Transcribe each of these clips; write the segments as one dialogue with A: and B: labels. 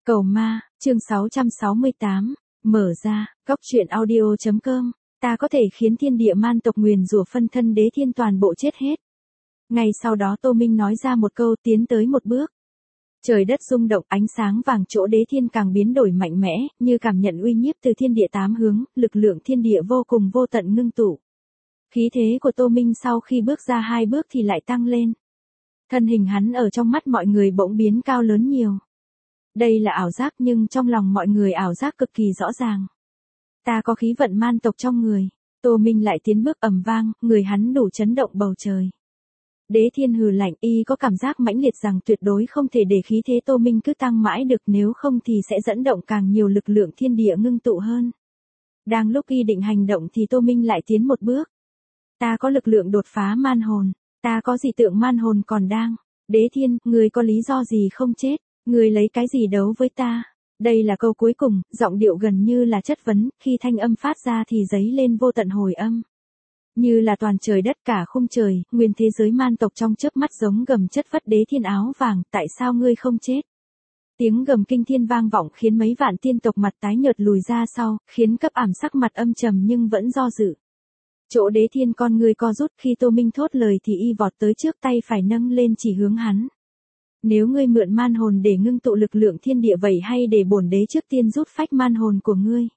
A: Cầu ma, chương 668, mở ra, góc truyện audio.com, ta có thể khiến thiên địa man tộc nguyền rủa phân thân Đế Thiên toàn bộ chết hết. Ngay sau đó Tô Minh nói ra một câu, tiến tới một bước. Trời đất rung động, ánh sáng vàng chỗ Đế Thiên càng biến đổi mạnh mẽ, như cảm nhận uy nhiếp từ thiên địa tám hướng, lực lượng thiên địa vô cùng vô tận ngưng tụ. Khí thế của Tô Minh sau khi bước ra 2 bước thì lại tăng lên. Thân hình hắn ở trong mắt mọi người bỗng biến cao lớn nhiều. Đây là ảo giác nhưng trong lòng mọi người ảo giác cực kỳ rõ ràng. Ta có khí vận man tộc trong người. Tô Minh lại tiến bước ầm vang, người hắn đủ chấn động bầu trời. Đế Thiên hừ lạnh, y có cảm giác mãnh liệt rằng tuyệt đối không thể để khí thế Tô Minh cứ tăng mãi được, nếu không thì sẽ dẫn động càng nhiều lực lượng thiên địa ngưng tụ hơn. Đang lúc y định hành động thì Tô Minh lại tiến một bước. Ta có lực lượng đột phá man hồn, ta có dị tượng man hồn còn đang. Đế Thiên, ngươi có lý do gì không chết? Ngươi lấy cái gì đấu với ta? Đây là câu cuối cùng, giọng điệu gần như là chất vấn, khi thanh âm phát ra thì dấy lên vô tận hồi âm. Như là toàn trời đất cả khung trời, nguyên thế giới man tộc trong chớp mắt giống gầm chất vất Đế Thiên áo vàng, tại sao ngươi không chết? Tiếng gầm kinh thiên vang vọng khiến mấy vạn tiên tộc mặt tái nhợt lùi ra sau, khiến cấp ảm sắc mặt âm trầm nhưng vẫn do dự. Chỗ Đế Thiên con người co rút, khi Tô Minh thốt lời thì y vọt tới trước, tay phải nâng lên chỉ hướng hắn. Nếu ngươi mượn man hồn để ngưng tụ lực lượng thiên địa vậy hay để bổn đế trước tiên rút phách man hồn của ngươi?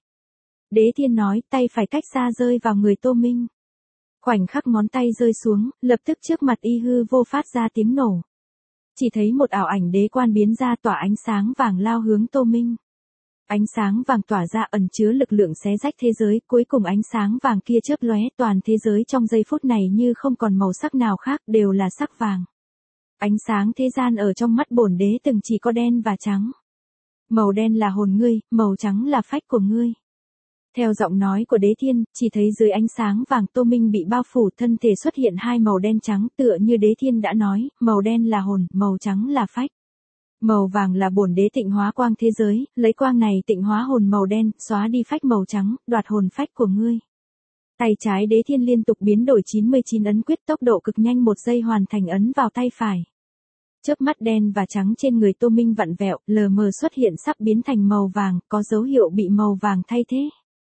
A: Đế Thiên nói, tay phải cách xa rơi vào người Tô Minh. Khoảnh khắc ngón tay rơi xuống, lập tức trước mặt y hư vô phát ra tiếng nổ. Chỉ thấy một ảo ảnh đế quan biến ra, tỏa ánh sáng vàng lao hướng Tô Minh. Ánh sáng vàng tỏa ra ẩn chứa lực lượng xé rách thế giới, cuối cùng ánh sáng vàng kia chớp lóe, toàn thế giới trong giây phút này như không còn màu sắc nào khác, đều là sắc vàng. Ánh sáng thế gian ở trong mắt bổn đế từng chỉ có đen và trắng. Màu đen là hồn ngươi, màu trắng là phách của ngươi. Theo giọng nói của Đế Thiên, chỉ thấy dưới ánh sáng vàng Tô Minh bị bao phủ, thân thể xuất hiện 2 màu đen trắng, tựa như Đế Thiên đã nói, màu đen là hồn, màu trắng là phách. Màu vàng là bổn đế tịnh hóa quang thế giới, lấy quang này tịnh hóa hồn màu đen, xóa đi phách màu trắng, đoạt hồn phách của ngươi. Tay trái Đế Thiên liên tục biến đổi 99 ấn quyết, tốc độ cực nhanh, 1 giây hoàn thành ấn vào tay phải. Chớp mắt đen và trắng trên người Tô Minh vặn vẹo, lờ mờ xuất hiện sắp biến thành màu vàng, có dấu hiệu bị màu vàng thay thế.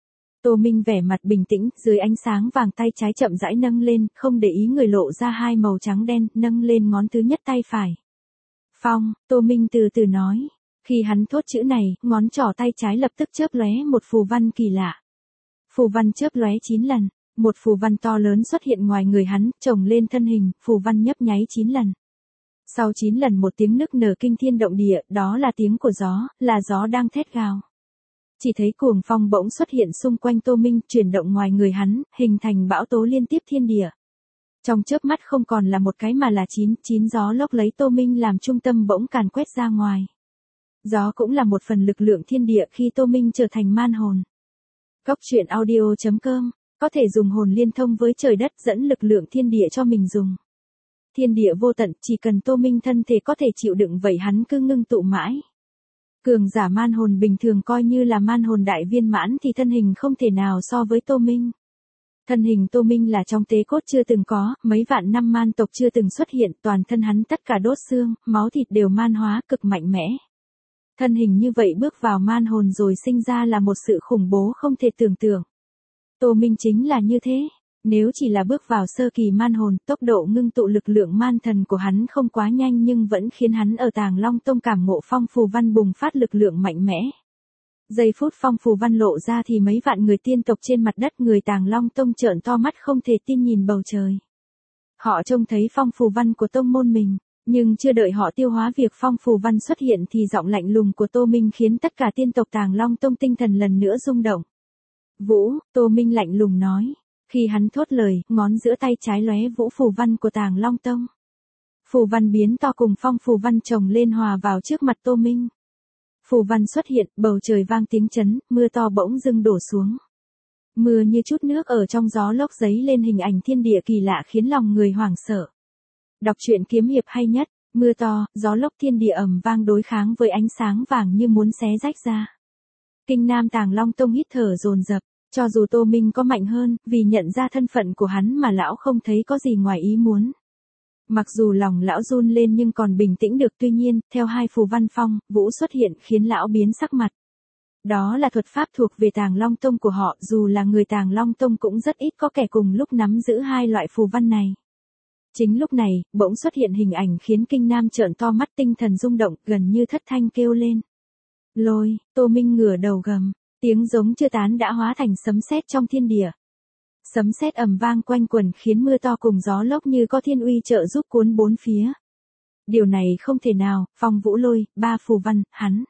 A: Tô Minh vẻ mặt bình tĩnh, dưới ánh sáng vàng tay trái chậm rãi nâng lên, không để ý người lộ ra 2 màu trắng đen, nâng lên ngón thứ nhất tay phải. Phong, Tô Minh từ từ nói. Khi hắn thốt chữ này, ngón trỏ tay trái lập tức chớp lóe một phù văn kỳ lạ. Phù văn chớp lóe 9 lần, một phù văn to lớn xuất hiện ngoài người hắn, chồng lên thân hình, phù văn nhấp nháy 9 lần. Sau 9 lần một tiếng nức nở kinh thiên động địa, đó là tiếng của gió, là gió đang thét gào. Chỉ thấy cuồng phong bỗng xuất hiện xung quanh Tô Minh, chuyển động ngoài người hắn, hình thành bão tố liên tiếp thiên địa. Trong chớp mắt không còn là một cái mà là 9 gió lốc lấy Tô Minh làm trung tâm bỗng càn quét ra ngoài. Gió cũng là một phần lực lượng thiên địa khi Tô Minh trở thành man hồn. Góc truyện audio.com, có thể dùng hồn liên thông với trời đất, dẫn lực lượng thiên địa cho mình dùng. Thiên địa vô tận, chỉ cần Tô Minh thân thể có thể chịu đựng vậy hắn cứ ngưng tụ mãi. Cường giả man hồn bình thường coi như là man hồn đại viên mãn thì thân hình không thể nào so với Tô Minh. Thân hình Tô Minh là trong tế cốt chưa từng có, mấy vạn năm man tộc chưa từng xuất hiện, toàn thân hắn tất cả đốt xương, máu thịt đều man hóa cực mạnh mẽ. Thân hình như vậy bước vào man hồn rồi sinh ra là một sự khủng bố không thể tưởng tượng. Tô Minh chính là như thế. Nếu chỉ là bước vào sơ kỳ man hồn, tốc độ ngưng tụ lực lượng man thần của hắn không quá nhanh nhưng vẫn khiến hắn ở Tàng Long Tông cảm ngộ phong phù văn bùng phát lực lượng mạnh mẽ. Giây phút phong phù văn lộ ra thì mấy vạn người tiên tộc trên mặt đất người Tàng Long Tông trợn to mắt không thể tin nhìn bầu trời. Họ trông thấy phong phù văn của tông môn mình, nhưng chưa đợi họ tiêu hóa việc phong phù văn xuất hiện thì giọng lạnh lùng của Tô Minh khiến tất cả tiên tộc Tàng Long Tông tinh thần lần nữa rung động. Vũ, Tô Minh lạnh lùng nói. Khi hắn thốt lời, ngón giữa tay trái lóe vũ phù văn của Tàng Long Tông. Phù văn biến to cùng phong phù văn chồng lên hòa vào trước mặt Tô Minh. Phù văn xuất hiện, bầu trời vang tiếng chấn, mưa to bỗng dưng đổ xuống. Mưa như chút nước ở trong gió lốc giấy lên hình ảnh thiên địa kỳ lạ khiến lòng người hoảng sợ. Đọc truyện kiếm hiệp hay nhất, mưa to, gió lốc thiên địa ầm vang đối kháng với ánh sáng vàng như muốn xé rách ra. Kinh Nam Tàng Long Tông hít thở dồn dập. Cho dù Tô Minh có mạnh hơn, vì nhận ra thân phận của hắn mà lão không thấy có gì ngoài ý muốn. Mặc dù lòng lão run lên nhưng còn bình tĩnh được, tuy nhiên, theo hai phù văn phong, vũ xuất hiện khiến lão biến sắc mặt. Đó là thuật pháp thuộc về Tàng Long Tông của họ, dù là người Tàng Long Tông cũng rất ít có kẻ cùng lúc nắm giữ hai loại phù văn này. Chính lúc này, bỗng xuất hiện hình ảnh khiến Kinh Nam trợn to mắt, tinh thần rung động, gần như thất thanh kêu lên. Lôi, Tô Minh ngửa đầu gầm, tiếng giống chưa tán đã hóa thành sấm sét trong thiên địa. Sấm sét ầm vang quanh quẩn khiến mưa to cùng gió lốc như có thiên uy trợ giúp cuốn bốn phía. Điều này không thể nào, Phong Vũ Lôi, ba phù văn,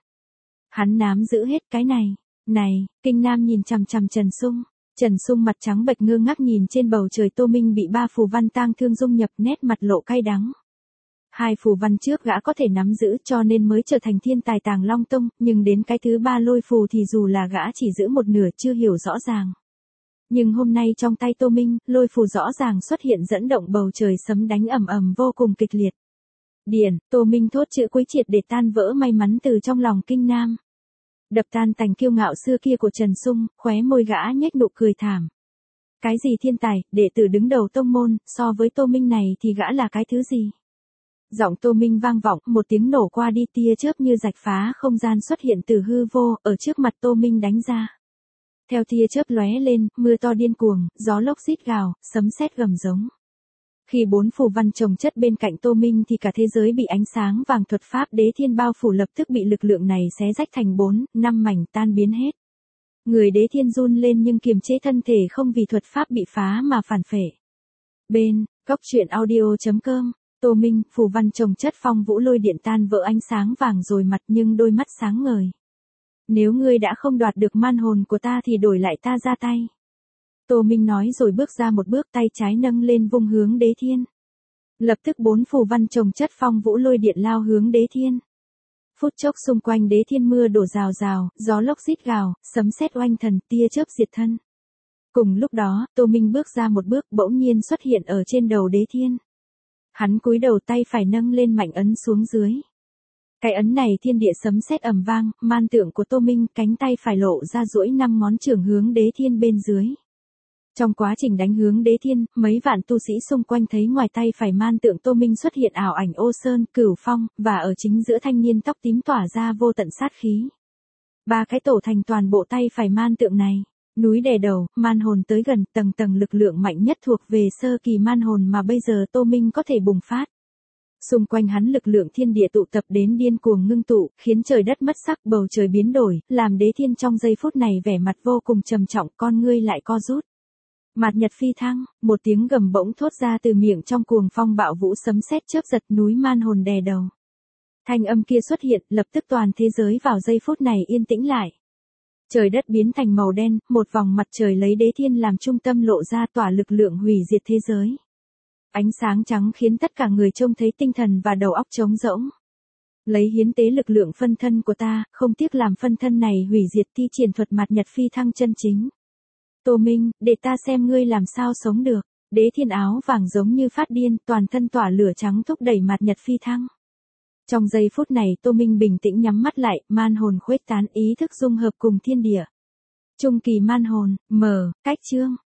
A: hắn nắm giữ hết cái này. Này, Kinh Nam nhìn chằm chằm Trần Sung. Trần Sung mặt trắng bệch ngơ ngác nhìn trên bầu trời Tô Minh bị ba phù văn tang thương dung nhập, nét mặt lộ cay đắng. Hai phù văn trước gã có thể nắm giữ cho nên mới trở thành thiên tài Tàng Long Tông, nhưng đến cái thứ ba lôi phù thì dù là gã chỉ giữ một nửa chưa hiểu rõ ràng. Nhưng hôm nay trong tay Tô Minh, lôi phù rõ ràng xuất hiện dẫn động bầu trời, sấm đánh ầm ầm vô cùng kịch liệt. Điển, Tô Minh thốt chữ cuối triệt để tan vỡ may mắn từ trong lòng Kinh Nam. Đập tan tành kiêu ngạo xưa kia của Trần Sung, khóe môi gã nhếch nụ cười thảm. Cái gì thiên tài, đệ tử đứng đầu tông môn, so với Tô Minh này thì gã là cái thứ gì? Giọng Tô Minh vang vọng, một tiếng nổ qua đi, tia chớp như rạch phá không gian xuất hiện từ hư vô, ở trước mặt Tô Minh đánh ra. Theo tia chớp lóe lên, mưa to điên cuồng, gió lốc rít gào, sấm sét gầm giống. Khi bốn phù văn chồng chất bên cạnh Tô Minh thì cả thế giới bị ánh sáng vàng thuật pháp Đế Thiên bao phủ, lập tức bị lực lượng này xé rách thành 4, 5 mảnh, tan biến hết. Người Đế Thiên run lên nhưng kiềm chế thân thể không vì thuật pháp bị phá mà phản phệ. Bên, góc truyện audio.com, Tô Minh, phù văn chồng chất Phong Vũ Lôi điện tan vỡ, ánh sáng vàng rồi mặt nhưng đôi mắt sáng ngời. Nếu ngươi đã không đoạt được man hồn của ta thì đổi lại ta ra tay. Tô Minh nói rồi bước ra một bước, tay trái nâng lên vung hướng Đế Thiên. Lập tức 4 phù văn chồng chất Phong Vũ Lôi điện lao hướng Đế Thiên. Phút chốc xung quanh Đế Thiên mưa đổ rào rào, gió lốc rít gào, sấm sét oanh thần, tia chớp diệt thân. Cùng lúc đó, Tô Minh bước ra một bước, bỗng nhiên xuất hiện ở trên đầu Đế Thiên. Hắn cúi đầu, tay phải nâng lên mạnh ấn xuống dưới. Cái ấn này thiên địa sấm sét ầm vang, man tượng của Tô Minh, cánh tay phải lộ ra duỗi 5 ngón trường hướng Đế Thiên bên dưới. Trong quá trình đánh hướng Đế Thiên, mấy vạn tu sĩ xung quanh thấy ngoài tay phải man tượng Tô Minh xuất hiện ảo ảnh Ô Sơn, Cửu Phong, và ở chính giữa thanh niên tóc tím tỏa ra vô tận sát khí. Ba cái tổ thành toàn bộ tay phải man tượng này. Núi đè đầu, man hồn tới gần, tầng tầng lực lượng mạnh nhất thuộc về sơ kỳ man hồn mà bây giờ Tô Minh có thể bùng phát. Xung quanh hắn lực lượng thiên địa tụ tập đến điên cuồng ngưng tụ, khiến trời đất mất sắc, bầu trời biến đổi, làm Đế Thiên trong giây phút này vẻ mặt vô cùng trầm trọng, con ngươi lại co rút. Mạt Nhật phi thăng, một tiếng gầm bỗng thốt ra từ miệng trong cuồng phong bạo vũ, sấm sét chớp giật, núi man hồn đè đầu. Thanh âm kia xuất hiện, lập tức toàn thế giới vào giây phút này yên tĩnh lại. Trời đất biến thành màu đen, một vòng mặt trời lấy Đế Thiên làm trung tâm lộ ra, tỏa lực lượng hủy diệt thế giới. Ánh sáng trắng khiến tất cả người trông thấy tinh thần và đầu óc trống rỗng. Lấy hiến tế lực lượng phân thân của ta, không tiếc làm phân thân này hủy diệt, thi triển thuật Mạt Nhật phi thăng chân chính. Tô Minh, để ta xem ngươi làm sao sống được. Đế Thiên áo vàng giống như phát điên, toàn thân tỏa lửa trắng thúc đẩy Mạt Nhật phi thăng. Trong giây phút này Tô Minh bình tĩnh nhắm mắt lại, man hồn khuếch tán, ý thức dung hợp cùng thiên địa. Trung kỳ man hồn, mở, cách chương.